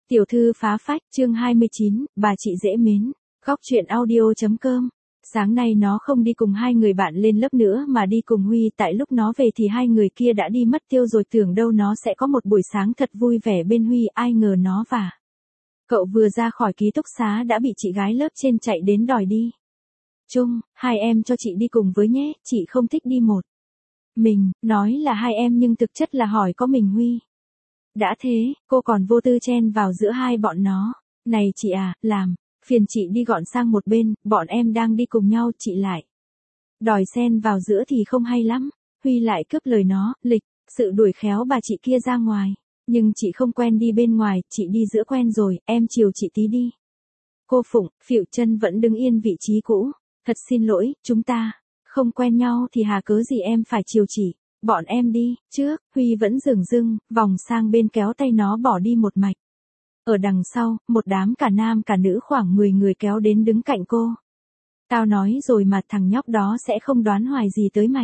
Tiểu thư phá phách, chương 29, bà chị dễ mến. Góc truyện audio.com. Sáng nay nó không đi cùng hai người bạn lên lớp nữa mà đi cùng Huy, tại lúc nó về thì hai người kia đã đi mất tiêu rồi, tưởng đâu nó sẽ có một buổi sáng thật vui vẻ bên Huy, ai ngờ nó và cậu vừa ra khỏi ký túc xá đã bị chị gái lớp trên chạy đến đòi đi. Trung, hai em cho chị đi cùng với nhé, chị không thích đi một mình, nói là hai em nhưng thực chất là hỏi có mình Huy. Đã thế, cô còn vô tư chen vào giữa hai bọn nó. Này chị à, làm phiền chị đi gọn sang một bên, bọn em đang đi cùng nhau, chị lại đòi xen vào giữa thì không hay lắm. Huy lại cướp lời nó, lịch sự đuổi khéo bà chị kia ra ngoài. Nhưng chị không quen đi bên ngoài, chị đi giữa quen rồi, em chiều chị tí đi. Cô Phụng, phịu chân vẫn đứng yên vị trí cũ. Thật xin lỗi, chúng ta không quen nhau thì hà cớ gì em phải chiều chị. Bọn em đi, trước, Huy vẫn dửng dưng, vòng sang bên kéo tay nó bỏ đi một mạch. Ở đằng sau, một đám cả nam cả nữ khoảng 10 người kéo đến đứng cạnh cô. Tao nói rồi mà thằng nhóc đó sẽ không đoán hoài gì tới mày.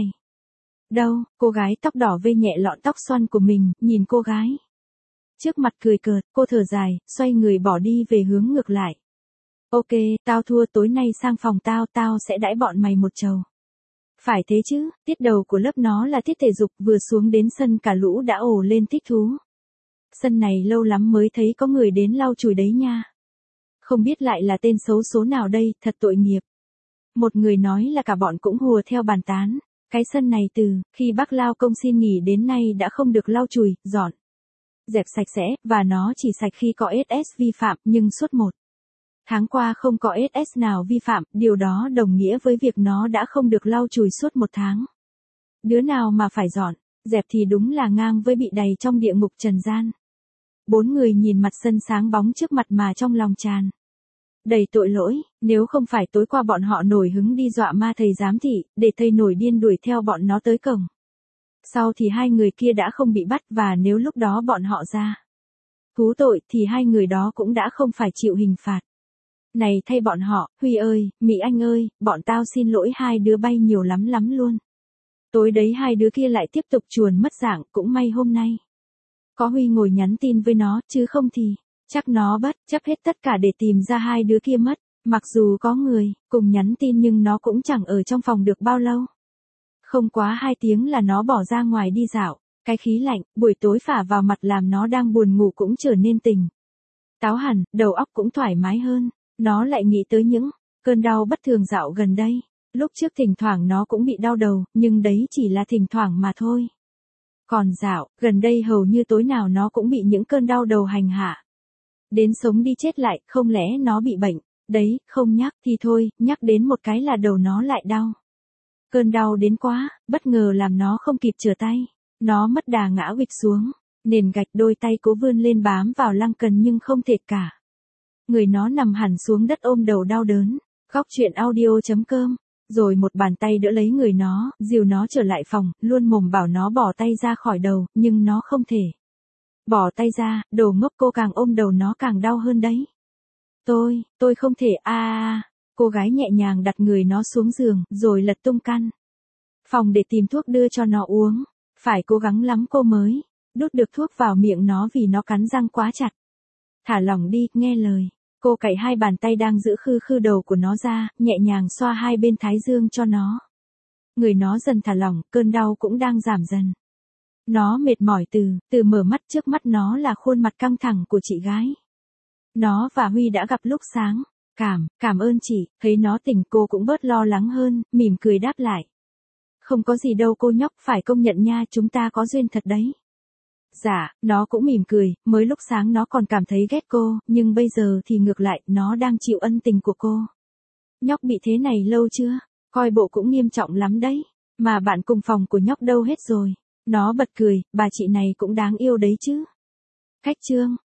Đâu, cô gái tóc đỏ vê nhẹ lọn tóc xoăn của mình, nhìn cô gái trước mặt cười cợt, cô thở dài, xoay người bỏ đi về hướng ngược lại. Ok, tao thua, tối nay sang phòng tao sẽ đãi bọn mày một chầu. Phải thế chứ, tiết đầu của lớp nó là tiết thể dục, vừa xuống đến sân cả lũ đã ồ lên thích thú. Sân này lâu lắm mới thấy có người đến lau chùi đấy nha. Không biết lại là tên xấu số nào đây, thật tội nghiệp. Một người nói là cả bọn cũng hùa theo bàn tán. Cái sân này từ khi bác Lao Công xin nghỉ đến nay đã không được lau chùi, dọn dẹp sạch sẽ, và nó chỉ sạch khi có SS vi phạm, nhưng suốt một tháng qua không có SS nào vi phạm, điều đó đồng nghĩa với việc nó đã không được lau chùi suốt một tháng. Đứa nào mà phải dọn dẹp thì đúng là ngang với bị đầy trong địa ngục trần gian. Bốn người nhìn mặt sân sáng bóng trước mặt mà trong lòng tràn đầy tội lỗi, nếu không phải tối qua bọn họ nổi hứng đi dọa ma thầy giám thị, để thầy nổi điên đuổi theo bọn nó tới cổng. Sau thì hai người kia đã không bị bắt, và nếu lúc đó bọn họ ra thú tội thì hai người đó cũng đã không phải chịu hình phạt. Này thay bọn họ, Huy ơi, Mỹ Anh ơi, bọn tao xin lỗi, hai đứa bay nhiều lắm luôn. Tối đấy hai đứa kia lại tiếp tục chuồn mất dạng, cũng may hôm nay có Huy ngồi nhắn tin với nó, chứ không thì chắc nó bất chấp hết tất cả để tìm ra hai đứa kia mất. Mặc dù có người cùng nhắn tin nhưng nó cũng chẳng ở trong phòng được bao lâu. Không quá 2 tiếng là nó bỏ ra ngoài đi dạo. Cái khí lạnh buổi tối phả vào mặt làm nó đang buồn ngủ cũng trở nên tỉnh táo hẳn, đầu óc cũng thoải mái hơn. Nó lại nghĩ tới những cơn đau bất thường dạo gần đây. Lúc trước thỉnh thoảng nó cũng bị đau đầu, nhưng đấy chỉ là thỉnh thoảng mà thôi. Còn dạo gần đây hầu như tối nào nó cũng bị những cơn đau đầu hành hạ. Đến sống đi chết lại, không lẽ nó bị bệnh? Đấy, không nhắc thì thôi, nhắc đến một cái là đầu nó lại đau. Cơn đau đến quá, bất ngờ làm nó không kịp trở tay. Nó mất đà ngã huỵch xuống nền gạch, đôi tay cố vươn lên bám vào lăng cần nhưng không thể cả. Người nó nằm hẳn xuống đất ôm đầu đau đớn. Góc truyện audio.com. Rồi một bàn tay đỡ lấy người nó, dìu nó trở lại phòng, luôn mồm bảo nó bỏ tay ra khỏi đầu, nhưng nó không thể bỏ tay ra, đồ ngốc, cô càng ôm đầu nó càng đau hơn đấy. Tôi không thể Cô gái nhẹ nhàng đặt người nó xuống giường, rồi lật tung căn phòng để tìm thuốc đưa cho nó uống. Phải cố gắng lắm cô mới đút được thuốc vào miệng nó vì nó cắn răng quá chặt. Thả lỏng đi, nghe lời. Cô cạy hai bàn tay đang giữ khư đầu của nó ra, nhẹ nhàng xoa hai bên thái dương cho nó. Người nó dần thả lỏng, cơn đau cũng đang giảm dần. Nó mệt mỏi từ mở mắt, trước mắt nó là khuôn mặt căng thẳng của chị gái. Nó và Huy đã gặp lúc sáng. Cảm ơn chị, thấy nó tỉnh cô cũng bớt lo lắng hơn, mỉm cười đáp lại. Không có gì đâu cô nhóc, phải công nhận nha, chúng ta có duyên thật đấy. Dạ, nó cũng mỉm cười, mới lúc sáng nó còn cảm thấy ghét cô, nhưng bây giờ thì ngược lại, nó đang chịu ân tình của cô. Nhóc bị thế này lâu chưa? Coi bộ cũng nghiêm trọng lắm đấy. Mà bạn cùng phòng của nhóc đâu hết rồi? Nó bật cười, bà chị này cũng đáng yêu đấy chứ. Cách chương